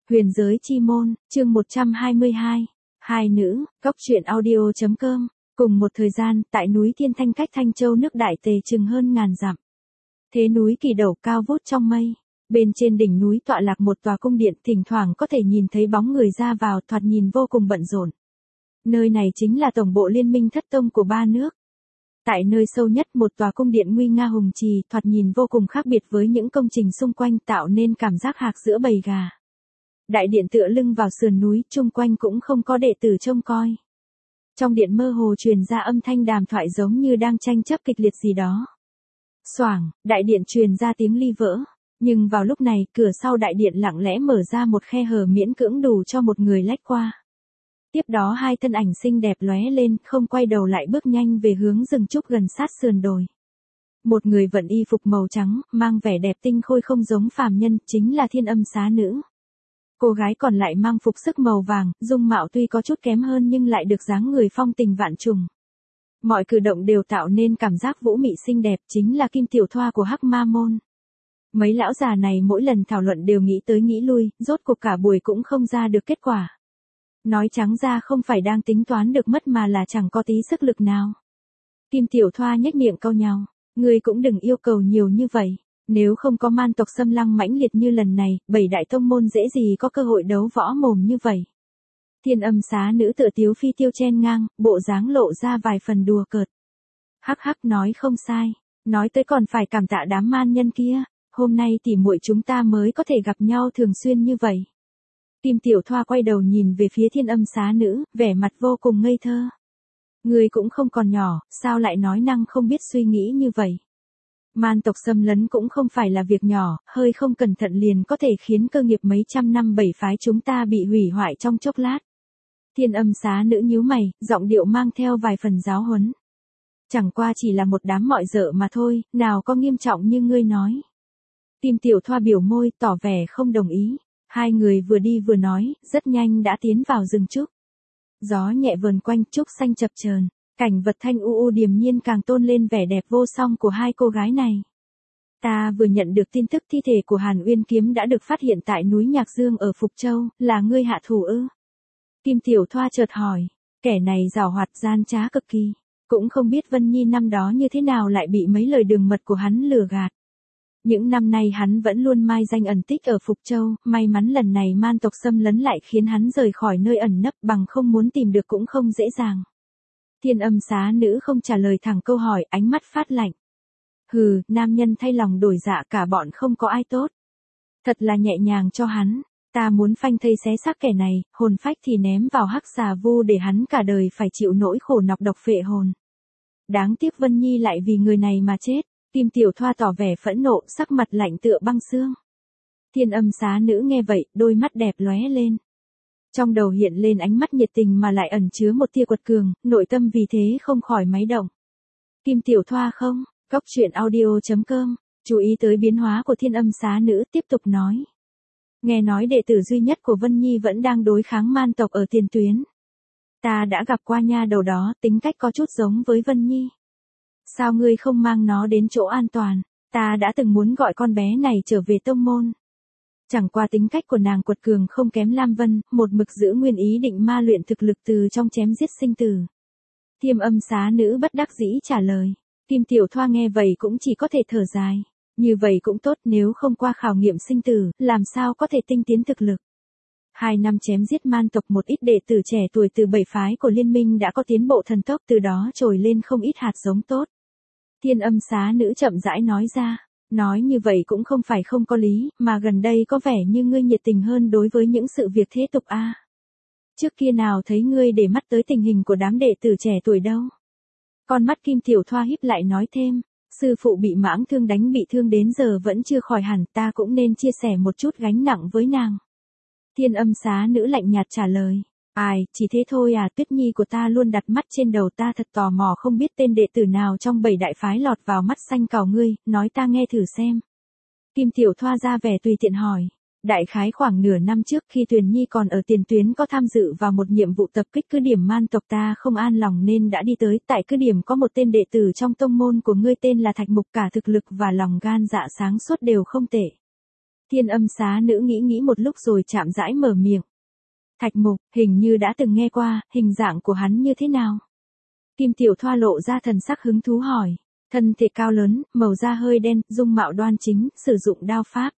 Huyền giới chi môn, chương 122. Hai nữ, góc truyện audio.com. Cùng một thời gian, tại núi Thiên Thanh cách Thanh Châu nước Đại Tề chừng hơn ngàn dặm. Thế núi kỳ đầu cao vút trong mây. Bên trên đỉnh núi tọa lạc một tòa cung điện, thỉnh thoảng có thể nhìn thấy bóng người ra vào, thoạt nhìn vô cùng bận rộn. Nơi này chính là tổng bộ liên minh thất tông của ba nước. Tại nơi sâu nhất một tòa cung điện nguy nga hùng trì, thoạt nhìn vô cùng khác biệt với những công trình xung quanh, tạo nên cảm giác hạc giữa bầy gà. Đại điện tựa lưng vào sườn núi, chung quanh cũng không có đệ tử trông coi. Trong điện mơ hồ truyền ra âm thanh đàm thoại giống như đang tranh chấp kịch liệt gì đó. Xoảng, đại điện truyền ra tiếng ly vỡ. Nhưng vào lúc này, cửa sau đại điện lặng lẽ mở ra một khe hở miễn cưỡng đủ cho một người lách qua. Tiếp đó hai thân ảnh xinh đẹp lóe lên, không quay đầu lại bước nhanh về hướng rừng trúc gần sát sườn đồi. Một người vận y phục màu trắng, mang vẻ đẹp tinh khôi không giống phàm nhân, chính là Thiên Âm Xá Nữ. Cô gái còn lại mang phục sức màu vàng, dung mạo tuy có chút kém hơn nhưng lại được dáng người phong tình vạn trùng. Mọi cử động đều tạo nên cảm giác vũ mị xinh đẹp, chính là Kim Tiểu Thoa của Hắc Ma Môn. Mấy lão già này mỗi lần thảo luận đều nghĩ tới nghĩ lui, rốt cuộc cả buổi cũng không ra được kết quả. Nói trắng ra không phải đang tính toán được mất mà là chẳng có tí sức lực nào. Kim Tiểu Thoa nhếch miệng cau nhàu, ngươi cũng đừng yêu cầu nhiều như vậy. Nếu không có man tộc xâm lăng mãnh liệt như lần này, 7 đại tông môn dễ gì có cơ hội đấu võ mồm như vậy. Thiên Âm Xá Nữ tựa tiếu phi tiêu chen ngang, bộ dáng lộ ra vài phần đùa cợt. Hắc hắc, nói không sai, nói tới còn phải cảm tạ đám man nhân kia, hôm nay tỉ muội chúng ta mới có thể gặp nhau thường xuyên như vậy. Kim Tiểu Thoa quay đầu nhìn về phía Thiên Âm Xá Nữ, vẻ mặt vô cùng ngây thơ. Ngươi cũng không còn nhỏ, sao lại nói năng không biết suy nghĩ như vậy. Man tộc xâm lấn cũng không phải là việc nhỏ, hơi không cẩn thận liền có thể khiến cơ nghiệp mấy trăm năm bảy phái chúng ta bị hủy hoại trong chốc lát. Thiên Âm Xá Nữ nhíu mày, giọng điệu mang theo vài phần giáo huấn. Chẳng qua chỉ là một đám mọi dợ mà thôi, nào có nghiêm trọng như ngươi nói. Kim Tiểu Thoa biểu môi, tỏ vẻ không đồng ý. Hai người vừa đi vừa nói, rất nhanh đã tiến vào rừng trúc. Gió nhẹ vờn quanh, trúc xanh chập chờn. Cảnh vật thanh u điềm nhiên càng tôn lên vẻ đẹp vô song của hai cô gái này. Ta vừa nhận được tin tức thi thể của Hàn Uyên Kiếm đã được phát hiện tại núi Nhạc Dương ở Phục Châu, là ngươi hạ thủ ư? Kim Tiểu Thoa chợt hỏi, kẻ này giàu hoạt gian trá cực kỳ, cũng không biết Vân Nhi năm đó như thế nào lại bị mấy lời đường mật của hắn lừa gạt. Những năm nay hắn vẫn luôn mai danh ẩn tích ở Phục Châu, may mắn lần này man tộc xâm lấn lại khiến hắn rời khỏi nơi ẩn nấp, bằng không muốn tìm được cũng không dễ dàng. Thiên Âm Xá Nữ không trả lời thẳng câu hỏi, ánh mắt phát lạnh. Hừ, nam nhân thay lòng đổi dạ, cả bọn không có ai tốt. Thật là nhẹ nhàng cho hắn, ta muốn phanh thây xé xác kẻ này, hồn phách thì ném vào hắc xà vu để hắn cả đời phải chịu nỗi khổ nọc độc phệ hồn. Đáng tiếc Vân Nhi lại vì người này mà chết. Kim Tiểu Thoa tỏ vẻ phẫn nộ, sắc mặt lạnh tựa băng xương. Thiên Âm Xá Nữ nghe vậy, đôi mắt đẹp lóe lên. Trong đầu hiện lên ánh mắt nhiệt tình mà lại ẩn chứa một tia quật cường, nội tâm vì thế không khỏi máy động. Kim Tiểu Thoa không, góc truyện audio.com, chú ý tới biến hóa của Thiên Âm Xá Nữ, tiếp tục nói. Nghe nói đệ tử duy nhất của Vân Nhi vẫn đang đối kháng man tộc ở tiền tuyến. Ta đã gặp qua nha đầu đó, tính cách có chút giống với Vân Nhi. Sao ngươi không mang nó đến chỗ an toàn, ta đã từng muốn gọi con bé này trở về tông môn. Chẳng qua tính cách của nàng quật cường không kém Lam Vân, một mực giữ nguyên ý định ma luyện thực lực từ trong chém giết sinh tử. Thiên Âm Xá Nữ bất đắc dĩ trả lời. Kim Tiểu Thoa nghe vậy cũng chỉ có thể thở dài. Như vậy cũng tốt, nếu không qua khảo nghiệm sinh tử, làm sao có thể tinh tiến thực lực. 2 năm chém giết man tộc, một ít đệ tử trẻ tuổi từ 7 phái của liên minh đã có tiến bộ thần tốc, từ đó trồi lên không ít hạt giống tốt. Thiên Âm Xá Nữ chậm rãi nói ra, nói như vậy cũng không phải không có lý, mà gần đây có vẻ như ngươi nhiệt tình hơn đối với những sự việc thế tục a. Trước kia nào thấy ngươi để mắt tới tình hình của đám đệ tử trẻ tuổi đâu. Con mắt Kim Tiểu Thoa híp lại nói thêm, sư phụ bị mãng thương đánh bị thương đến giờ vẫn chưa khỏi hẳn, ta cũng nên chia sẻ một chút gánh nặng với nàng. Thiên Âm Xá Nữ lạnh nhạt trả lời. Ai, chỉ thế thôi à, Tuyết Nhi của ta luôn đặt mắt trên đầu ta, thật tò mò không biết tên đệ tử nào trong 7 đại phái lọt vào mắt xanh cào ngươi, nói ta nghe thử xem. Kim Tiểu Thoa ra vẻ tùy tiện hỏi. Đại khái khoảng nửa năm trước khi Tuyền Nhi còn ở tiền tuyến có tham dự vào một nhiệm vụ tập kích cứ điểm man tộc, ta không an lòng nên đã đi tới, tại cứ điểm có một tên đệ tử trong tông môn của ngươi tên là Thạch Mục, cả thực lực và lòng gan dạ sáng suốt đều không tệ. Thiên Âm Xá Nữ nghĩ một lúc rồi chạm rãi mở miệng. Thạch Mục, hình như đã từng nghe qua, hình dạng của hắn như thế nào? Kim Tiểu Thoa lộ ra thần sắc hứng thú hỏi. Thân thể cao lớn, màu da hơi đen, dung mạo đoan chính, sử dụng đao pháp.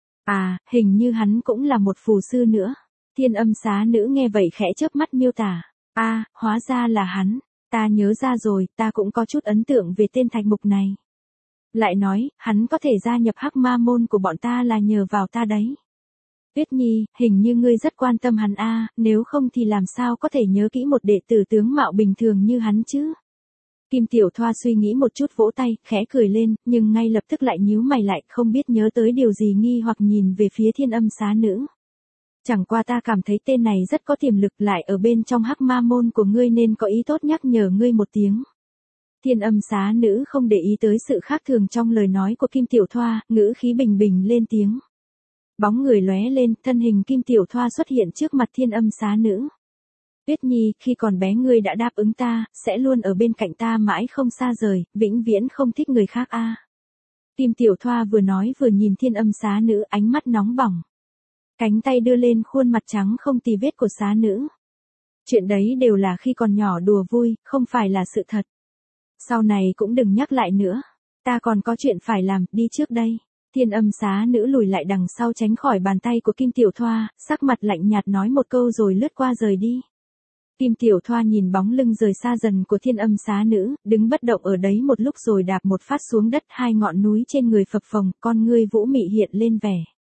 À, hình như hắn cũng là một phù sư nữa. Thiên Âm Xá Nữ nghe vậy khẽ chớp mắt miêu tả. À, hóa ra là hắn. Ta nhớ ra rồi, ta cũng có chút ấn tượng về tên Thạch Mục này. Lại nói, hắn có thể gia nhập Hắc Ma môn của bọn ta là nhờ vào ta đấy. Tuyết Nhi, hình như ngươi rất quan tâm hắn a, nếu không thì làm sao có thể nhớ kỹ một đệ tử tướng mạo bình thường như hắn chứ? Kim Tiểu Thoa suy nghĩ một chút vỗ tay, khẽ cười lên, nhưng ngay lập tức lại nhíu mày lại, không biết nhớ tới điều gì nghi hoặc nhìn về phía Thiên Âm Xá Nữ. Chẳng qua ta cảm thấy tên này rất có tiềm lực, lại ở bên trong Hắc Ma môn của ngươi nên có ý tốt nhắc nhở ngươi một tiếng. Thiên Âm Xá Nữ không để ý tới sự khác thường trong lời nói của Kim Tiểu Thoa, ngữ khí bình bình lên tiếng. Bóng người lóe lên, thân hình Kim Tiểu Thoa xuất hiện trước mặt Thiên Âm Xá Nữ. Tuyết Nhi, khi còn bé ngươi đã đáp ứng ta, sẽ luôn ở bên cạnh ta mãi không xa rời, vĩnh viễn không thích người khác a. Kim Tiểu Thoa vừa nói vừa nhìn Thiên Âm Xá Nữ, ánh mắt nóng bỏng. Cánh tay đưa lên khuôn mặt trắng không tì vết của Xá Nữ. Chuyện đấy đều là khi còn nhỏ đùa vui, không phải là sự thật. Sau này cũng đừng nhắc lại nữa. Ta còn có chuyện phải làm, đi trước đây. Thiên Âm Xá Nữ lùi lại đằng sau tránh khỏi bàn tay của Kim Tiểu Thoa, sắc mặt lạnh nhạt nói một câu rồi lướt qua rời đi. Kim Tiểu Thoa nhìn bóng lưng rời xa dần của Thiên Âm Xá Nữ, đứng bất động ở đấy một lúc rồi đạp một phát xuống đất, hai ngọn núi trên người phập phồng, con ngươi vũ mị hiện lên vẻ.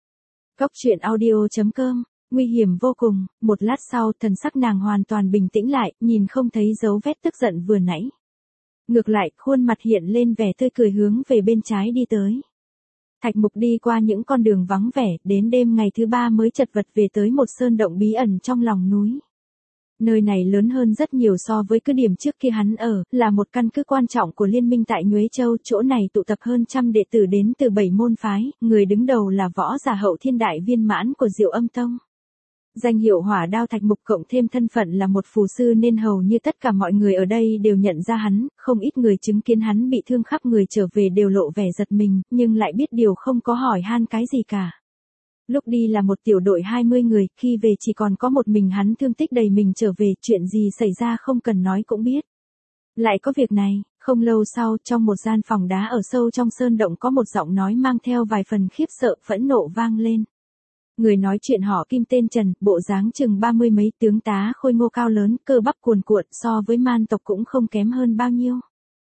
Cốc truyện audio.com, nguy hiểm vô cùng, một lát sau thần sắc nàng hoàn toàn bình tĩnh lại, nhìn không thấy dấu vết tức giận vừa nãy. Ngược lại, khuôn mặt hiện lên vẻ tươi cười hướng về bên trái đi tới. Thạch Mục đi qua những con đường vắng vẻ, đến đêm ngày thứ 3 mới chật vật về tới một sơn động bí ẩn trong lòng núi. Nơi này lớn hơn rất nhiều so với cứ điểm trước kia hắn ở, là một căn cứ quan trọng của liên minh tại Nhuế Châu, chỗ này tụ tập hơn trăm đệ tử đến từ 7 môn phái, người đứng đầu là võ giả hậu thiên đại viên mãn của Diệu Âm Tông. Danh hiệu Hỏa Đao Thạch Mục cộng thêm thân phận là một phù sư nên hầu như tất cả mọi người ở đây đều nhận ra hắn, không ít người chứng kiến hắn bị thương khắp người trở về đều lộ vẻ giật mình, nhưng lại biết điều không có hỏi han cái gì cả. Lúc đi là một tiểu đội 20 người, khi về chỉ còn có một mình hắn thương tích đầy mình trở về, chuyện gì xảy ra không cần nói cũng biết. Lại có việc này, không lâu sau, trong một gian phòng đá ở sâu trong sơn động có một giọng nói mang theo vài phần khiếp sợ, phẫn nộ vang lên. Người nói chuyện họ Kim tên Trần, bộ dáng chừng 30 mấy, tướng tá khôi ngô cao lớn, cơ bắp cuồn cuộn, so với man tộc cũng không kém hơn bao nhiêu.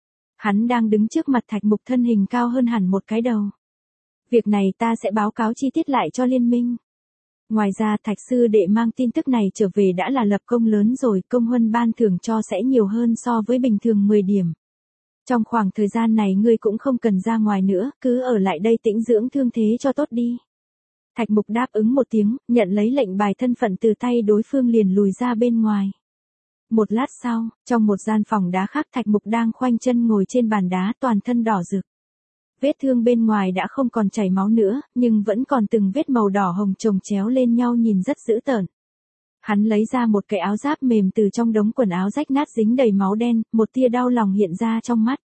Hắn đang đứng trước mặt Thạch Mục, thân hình cao hơn hẳn một cái đầu. Việc này ta sẽ báo cáo chi tiết lại cho liên minh. Ngoài ra Thạch sư đệ mang tin tức này trở về đã là lập công lớn rồi, công huân ban thưởng cho sẽ nhiều hơn so với bình thường 10 điểm. Trong khoảng thời gian này ngươi cũng không cần ra ngoài nữa, cứ ở lại đây tĩnh dưỡng thương thế cho tốt đi. Thạch Mục đáp ứng một tiếng, nhận lấy lệnh bài thân phận từ tay đối phương liền lùi ra bên ngoài. Một lát sau, trong một gian phòng đá khác Thạch Mục đang khoanh chân ngồi trên bàn đá, toàn thân đỏ rực. Vết thương bên ngoài đã không còn chảy máu nữa, nhưng vẫn còn từng vết màu đỏ hồng chồng chéo lên nhau nhìn rất dữ tợn. Hắn lấy ra một cái áo giáp mềm từ trong đống quần áo rách nát dính đầy máu đen, một tia đau lòng hiện ra trong mắt.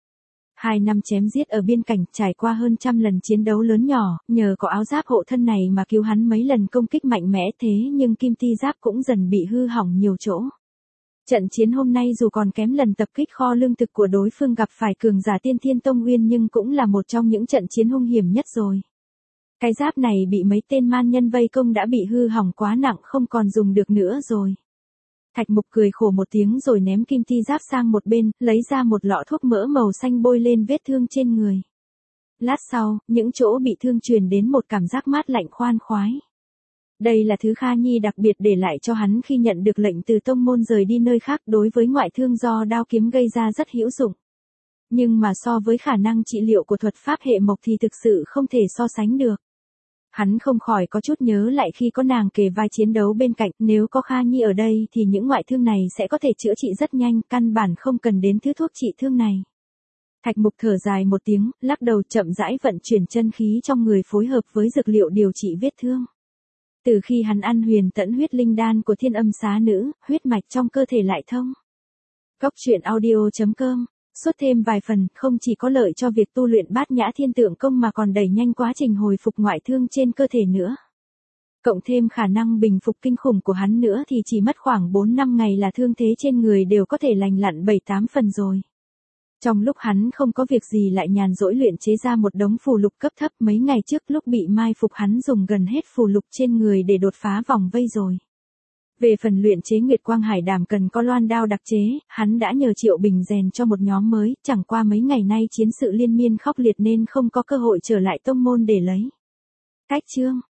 2 năm chém giết ở biên cảnh, trải qua hơn trăm lần chiến đấu lớn nhỏ, nhờ có áo giáp hộ thân này mà cứu hắn mấy lần công kích mạnh mẽ, thế nhưng kim ti giáp cũng dần bị hư hỏng nhiều chỗ. Trận chiến hôm nay dù còn kém lần tập kích kho lương thực của đối phương gặp phải cường giả Tiên Thiên Tông Uyên nhưng cũng là một trong những trận chiến hung hiểm nhất rồi. Cái giáp này bị mấy tên man nhân vây công đã bị hư hỏng quá nặng, không còn dùng được nữa rồi. Thạch Mục cười khổ một tiếng rồi ném kim ti giáp sang một bên, lấy ra một lọ thuốc mỡ màu xanh bôi lên vết thương trên người. Lát sau, những chỗ bị thương truyền đến một cảm giác mát lạnh khoan khoái. Đây là thứ Kha Nhi đặc biệt để lại cho hắn khi nhận được lệnh từ tông môn rời đi nơi khác, đối với ngoại thương do đao kiếm gây ra rất hữu dụng. Nhưng mà so với khả năng trị liệu của thuật pháp hệ mộc thì thực sự không thể so sánh được. Hắn không khỏi có chút nhớ lại khi có nàng kề vai chiến đấu bên cạnh, nếu có Kha Nhi ở đây thì những ngoại thương này sẽ có thể chữa trị rất nhanh, căn bản không cần đến thứ thuốc trị thương này. Thạch Mục thở dài một tiếng, lắc đầu chậm rãi vận chuyển chân khí trong người phối hợp với dược liệu điều trị vết thương. Từ khi hắn ăn huyền tẫn huyết linh đan của Thiên Âm Xá Nữ, huyết mạch trong cơ thể lại thông. Cốc truyện audio.com suốt thêm vài phần, không chỉ có lợi cho việc tu luyện Bát Nhã Thiên Tượng Công mà còn đẩy nhanh quá trình hồi phục ngoại thương trên cơ thể nữa. Cộng thêm khả năng bình phục kinh khủng của hắn nữa thì chỉ mất khoảng 4-5 ngày là thương thế trên người đều có thể lành lặn 7-8 phần rồi. Trong lúc hắn không có việc gì lại nhàn rỗi luyện chế ra một đống phù lục cấp thấp, mấy ngày trước lúc bị mai phục hắn dùng gần hết phù lục trên người để đột phá vòng vây rồi. Về phần luyện chế Nguyệt Quang Hải Đàm cần có loan đao đặc chế, hắn đã nhờ Triệu Bình rèn cho một nhóm mới, chẳng qua mấy ngày nay chiến sự liên miên khốc liệt nên không có cơ hội trở lại tông môn để lấy. Cách chương